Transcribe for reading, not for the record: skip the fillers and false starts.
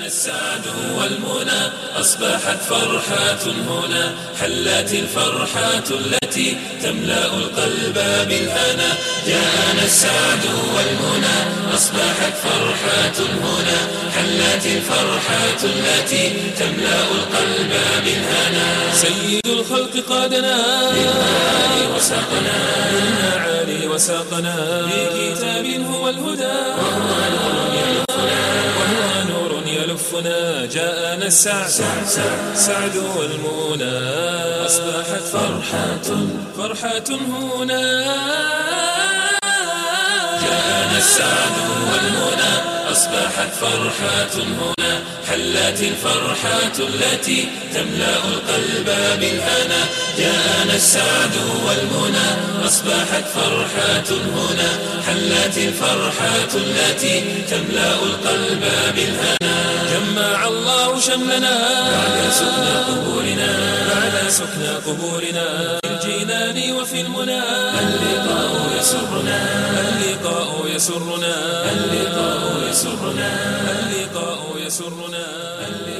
السعد والمنى أصبحت فرحات هنا، حلت الفرحات التي تملأ القلب بالهنا. جاءنا السعد والمنى أصبحت فرحات هنا، حلت الفرحات التي تملأ القلب بالهنا. سيد الخلق قادنا للمعالي وساقنا، للمعالي وساقنا بكتاب هو الهدى، وهو نور يلفنا. جاءنا السعد والمنى أصبحت فرحات هنا. جاءنا السعد والمنى أصبحت فرحات هنا، حلت الفرحات التي تملأ القلب بالهنا. جاءنا السعد والمنى أصبحت فرحات هنا، حلت الفرحات التي تملأ القلب بالهنا. جمع الله شملنا بعد سكنى قبورنا في الجنان وفي المنى. اللقاء يسرنا، اللقاء يسرنا، اللقاء يسرنا، اللقاء يسرنا.